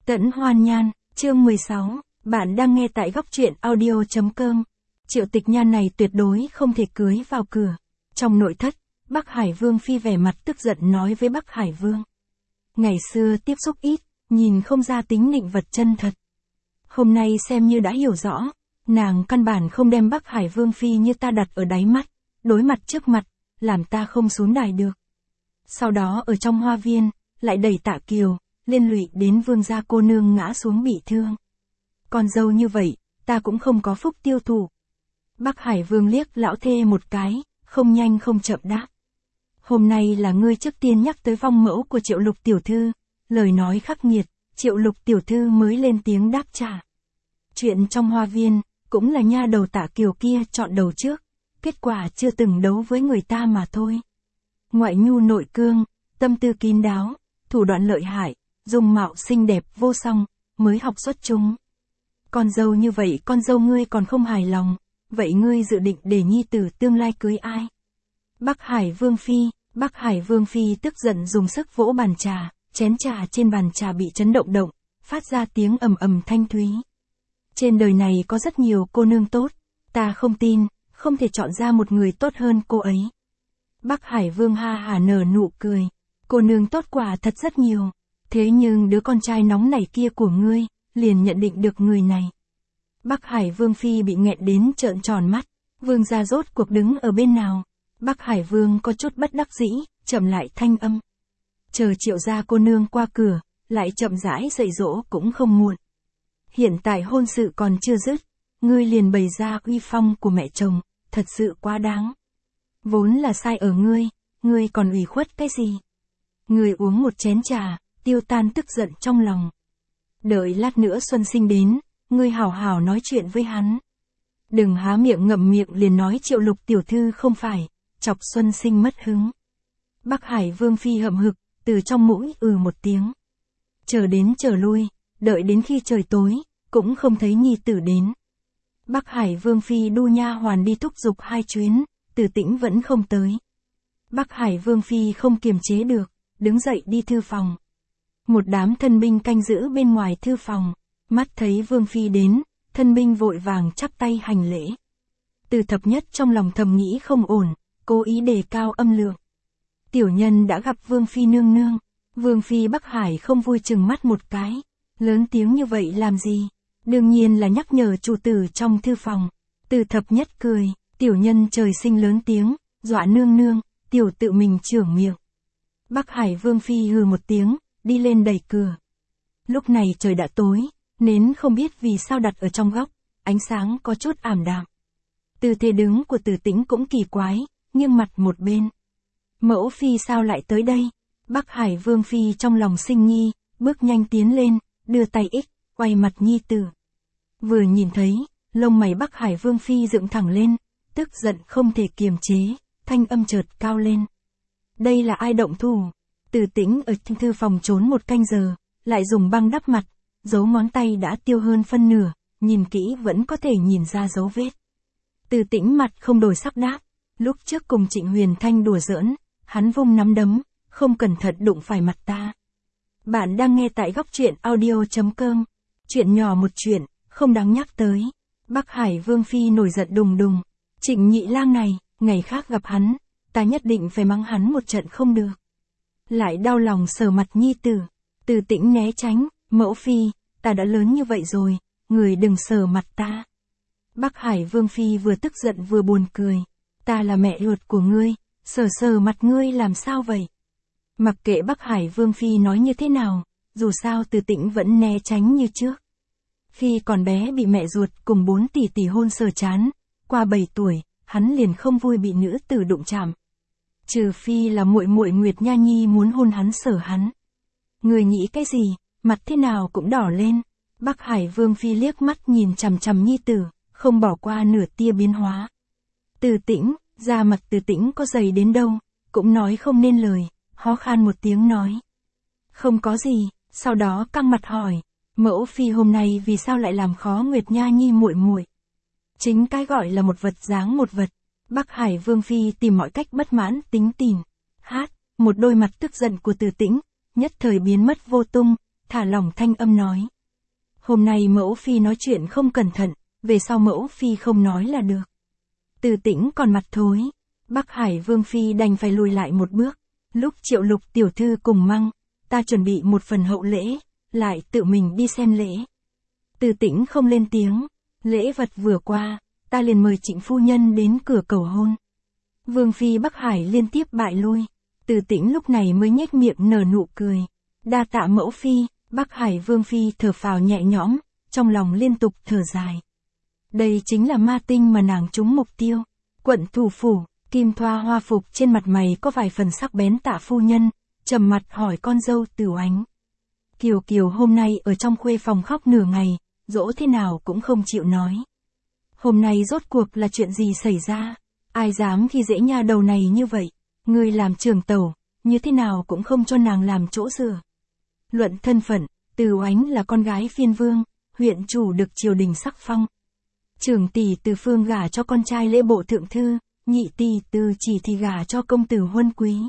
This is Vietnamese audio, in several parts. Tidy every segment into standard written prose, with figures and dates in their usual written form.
Tẫn Hoan Nhan, chương 16, bạn đang nghe tại góc truyện audio.com. Triệu Tịch Nhan này tuyệt đối không thể cưới vào cửa. Trong nội thất, Bắc Hải Vương Phi vẻ mặt tức giận nói với Bắc Hải Vương. Ngày xưa tiếp xúc ít, nhìn không ra tính nịnh vật chân thật. Hôm nay xem như đã hiểu rõ, nàng căn bản không đem Bắc Hải Vương Phi như ta đặt ở đáy mắt, đối mặt trước mặt, làm ta không xuống đài được. Sau đó ở trong hoa viên, lại đẩy Tạ Kiều, liên lụy đến vương gia cô nương ngã xuống bị thương. Con dâu như vậy, ta cũng không có phúc tiêu thụ. Bắc Hải Vương liếc lão thê một cái, không nhanh không chậm đáp. Hôm nay là ngươi trước tiên nhắc tới vong mẫu của Triệu Lục tiểu thư, lời nói khắc nghiệt, Triệu Lục tiểu thư mới lên tiếng đáp trả. Chuyện trong hoa viên, cũng là nha đầu Tạ Kiều kia chọn đầu trước, kết quả chưa từng đấu với người ta mà thôi. Ngoại nhu nội cương, tâm tư kín đáo, thủ đoạn lợi hại, dung mạo xinh đẹp vô song, mới học xuất chúng. Con dâu như vậy con dâu ngươi còn không hài lòng, vậy ngươi dự định để nhi tử tương lai cưới ai? Bắc Hải Vương Phi tức giận dùng sức vỗ bàn trà, chén trà trên bàn trà bị chấn động động, phát ra tiếng ầm ầm thanh thúy. Trên đời này có rất nhiều cô nương tốt, ta không tin, không thể chọn ra một người tốt hơn cô ấy. Bắc Hải Vương ha hả nở nụ cười, cô nương tốt quả thật rất nhiều, thế nhưng đứa con trai nóng nảy kia của ngươi, liền nhận định được người này. Bắc Hải Vương Phi bị nghẹn đến trợn tròn mắt, vương gia rốt cuộc đứng ở bên nào? Bắc Hải Vương có chút bất đắc dĩ, chậm lại thanh âm. Chờ Triệu gia cô nương qua cửa, lại chậm rãi dạy dỗ cũng không muộn. Hiện tại hôn sự còn chưa dứt, ngươi liền bày ra uy phong của mẹ chồng, thật sự quá đáng. Vốn là sai ở ngươi còn ủy khuất cái gì? Ngươi uống một chén trà, tiêu tan tức giận trong lòng. Đợi lát nữa Xuân Sinh đến, ngươi hảo hảo nói chuyện với hắn. Đừng há miệng ngậm miệng liền nói Triệu Lục tiểu thư không phải, chọc Xuân Sinh mất hứng. Bắc Hải Vương Phi hậm hực, từ trong mũi một tiếng. Chờ đến chờ lui, đợi đến khi trời tối, cũng không thấy nhi tử đến. Bắc Hải Vương Phi đu nha hoàn đi thúc giục 2 chuyến, Từ Tĩnh vẫn không tới. Bắc Hải Vương Phi không kiềm chế được, đứng dậy đi thư phòng. Một đám thân binh canh giữ bên ngoài thư phòng, mắt thấy Vương Phi đến, thân binh vội vàng chắp tay hành lễ. Từ Thập Nhất trong lòng thầm nghĩ không ổn, cố ý đề cao âm lượng. Tiểu nhân đã gặp Vương Phi nương nương. Vương Phi Bắc Hải không vui chừng mắt một cái, lớn tiếng như vậy làm gì? Đương nhiên là nhắc nhở chủ tử trong thư phòng. Từ Thập Nhất cười, tiểu nhân trời sinh lớn tiếng, dọa nương nương, tiểu tự mình trưởng miệng. Bắc Hải Vương Phi hừ một tiếng, đi lên đẩy cửa. Lúc này trời đã tối, nến không biết vì sao đặt ở trong góc, ánh sáng có chút ảm đạm. Tư thế đứng của Từ Tĩnh cũng kỳ quái, nghiêng mặt một bên. Mẫu Phi sao lại tới đây? Bắc Hải Vương Phi trong lòng sinh nghi, bước nhanh tiến lên, đưa tay quay mặt nhi tử. Vừa nhìn thấy, lông mày Bắc Hải Vương Phi dựng thẳng lên, tức giận không thể kiềm chế, thanh âm chợt cao lên. Đây là ai động thủ? Từ Tĩnh ở trong thư phòng trốn một canh giờ, lại dùng băng đắp mặt, dấu ngón tay đã tiêu hơn phân nửa, nhìn kỹ vẫn có thể nhìn ra dấu vết. Từ Tĩnh mặt không đổi sắc đáp, lúc trước cùng Trịnh Huyền Thanh đùa giỡn, hắn vung nắm đấm, không cẩn thận đụng phải mặt ta. Bạn đang nghe tại góc truyện audio.com, chuyện nhỏ một chuyện, không đáng nhắc tới. Bắc Hải Vương Phi nổi giận đùng đùng, Trịnh nhị lang này, ngày khác gặp hắn, ta nhất định phải mắng hắn một trận không được. Lại đau lòng sờ mặt nhi tử, Từ Tĩnh né tránh, mẫu Phi, ta đã lớn như vậy rồi, người đừng sờ mặt ta. Bắc Hải Vương Phi vừa tức giận vừa buồn cười, ta là mẹ ruột của ngươi, sờ mặt ngươi làm sao vậy? Mặc kệ Bắc Hải Vương Phi nói như thế nào, dù sao Từ Tĩnh vẫn né tránh như trước. Khi còn bé bị mẹ ruột cùng 4 tỷ hôn sờ chán, qua 7 tuổi, hắn liền không vui bị nữ tử đụng chạm. Trừ phi là muội muội Nguyệt Nha Nhi muốn hôn hắn sờ hắn. Người nghĩ cái gì, mặt thế nào cũng đỏ lên. Bắc Hải Vương Phi liếc mắt nhìn chằm chằm nhi tử, không bỏ qua nửa tia biến hóa. Từ Tĩnh, da mặt Từ Tĩnh có dày đến đâu, cũng nói không nên lời, ho khan một tiếng nói. Không có gì, sau đó căng mặt hỏi, mẫu Phi hôm nay vì sao lại làm khó Nguyệt Nha Nhi muội muội? Chính cái gọi là một vật dáng một vật. Bắc Hải Vương Phi tìm mọi cách bất mãn tính tìn. Một đôi mặt tức giận của Từ Tĩnh, nhất thời biến mất vô tung, thả lỏng thanh âm nói. Hôm nay mẫu phi nói chuyện không cẩn thận, về sau mẫu phi không nói là được. Từ Tĩnh còn mặt thối, Bắc Hải Vương phi đành phải lùi lại một bước. Lúc Triệu Lục tiểu thư cùng Măng, ta chuẩn bị một phần hậu lễ, lại tự mình đi xem lễ. Từ Tĩnh không lên tiếng, lễ vật vừa qua, ta liền mời Trịnh phu nhân đến cửa cầu hôn. Vương phi Bắc Hải liên tiếp bại lui, Từ Tĩnh lúc này mới nhếch miệng nở nụ cười. Đa tạ mẫu phi, Bắc Hải Vương phi thở phào nhẹ nhõm, trong lòng liên tục thở dài. Đây chính là ma tinh mà nàng trúng mục tiêu. Quận thủ phủ, Kim Thoa hoa phục trên mặt mày có vài phần sắc bén. Tạ phu nhân trầm mặt hỏi con dâu Từ Oánh. Kiều Kiều hôm nay ở trong khuê phòng khóc nửa ngày, dỗ thế nào cũng không chịu nói. Hôm nay rốt cuộc là chuyện gì xảy ra? Ai dám khi dễ nha đầu này như vậy? Ngươi làm trưởng tẩu, như thế nào cũng không cho nàng làm chỗ dựa. Luận thân phận, Từ Oánh là con gái phiên vương, huyện chủ được triều đình sắc phong. Trưởng tỷ Từ Phương gả cho con trai lễ bộ thượng thư, nhị tỷ Từ Chỉ thì gả cho công tử huân quý.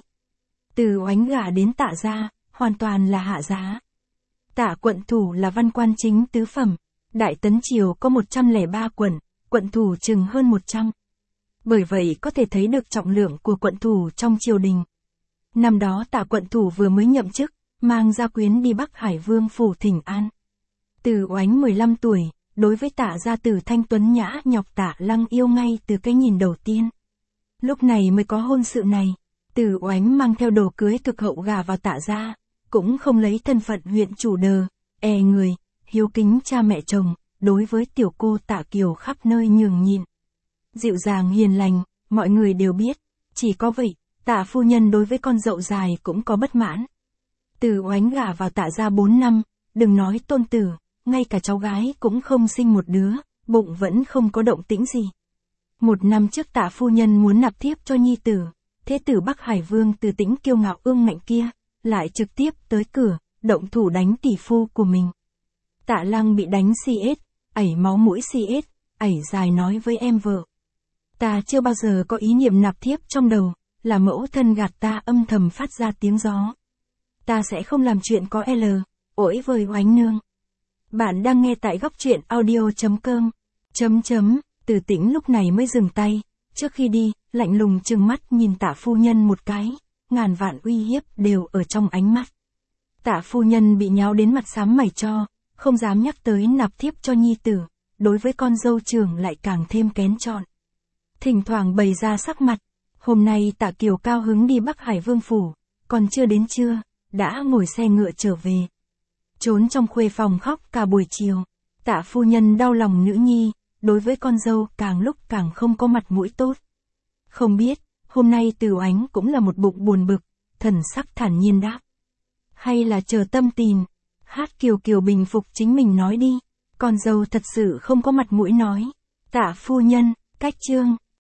Từ Oánh gả đến Tạ gia, hoàn toàn là hạ giá. Tạ quận thủ là văn quan chính tứ phẩm, Đại Tấn triều có 103 quận, quận thủ chừng hơn 100. Bởi vậy có thể thấy được trọng lượng của quận thủ trong triều đình. Năm đó Tạ quận thủ vừa mới nhậm chức, mang gia quyến đi Bắc Hải Vương phủ thỉnh an. Từ Oánh 15 tuổi, đối với Tạ gia tử thanh tuấn nhã nhọc Tạ Lăng yêu ngay từ cái nhìn đầu tiên. Lúc này mới có hôn sự này, Từ Oánh mang theo đồ cưới cực hậu gả vào Tạ gia, cũng không lấy thân phận huyện chủ đờ, người, hiếu kính cha mẹ chồng, đối với tiểu cô Tạ Kiều khắp nơi nhường nhịn. Dịu dàng hiền lành, mọi người đều biết, chỉ có vậy, Tạ phu nhân đối với con dậu dài cũng có bất mãn. Từ Oánh gả vào Tạ gia 4 năm, đừng nói tôn tử, ngay cả cháu gái cũng không sinh một đứa, bụng vẫn không có động tĩnh gì. 1 năm trước Tạ phu nhân muốn nạp thiếp cho nhi tử, thế tử Bắc Hải Vương Từ Tĩnh kiêu ngạo ương ngạnh kia, lại trực tiếp tới cửa, động thủ đánh tỷ phu của mình. Tạ Lăng bị đánh CS, ẩy máu mũi CS, ẩy dài nói với em vợ. Ta chưa bao giờ có ý niệm nạp thiếp trong đầu, là mẫu thân gạt ta âm thầm phát ra tiếng gió. Ta sẽ không làm chuyện có ỗi vời Oánh nương. Bạn đang nghe tại góc truyện audio.com. Từ Tĩnh lúc này mới dừng tay, trước khi đi, lạnh lùng trừng mắt nhìn Tạ phu nhân một cái, ngàn vạn uy hiếp đều ở trong ánh mắt. Tạ phu nhân bị nháo đến mặt xám mày cho, không dám nhắc tới nạp thiếp cho nhi tử, đối với con dâu trưởng lại càng thêm kén chọn. Thỉnh thoảng bày ra sắc mặt, hôm nay Tạ Kiều cao hứng đi Bắc Hải Vương phủ, còn chưa đến trưa, đã ngồi xe ngựa trở về. Trốn trong khuê phòng khóc cả buổi chiều, Tạ phu nhân đau lòng nữ nhi, đối với con dâu càng lúc càng không có mặt mũi tốt. Không biết, hôm nay Từ Oánh cũng là một bụng buồn bực, thần sắc thản nhiên đáp. Hay là chờ tâm tình, hát Kiều Kiều bình phục chính mình nói đi, con dâu thật sự không có mặt mũi nói. Tạ phu nhân, cách chương.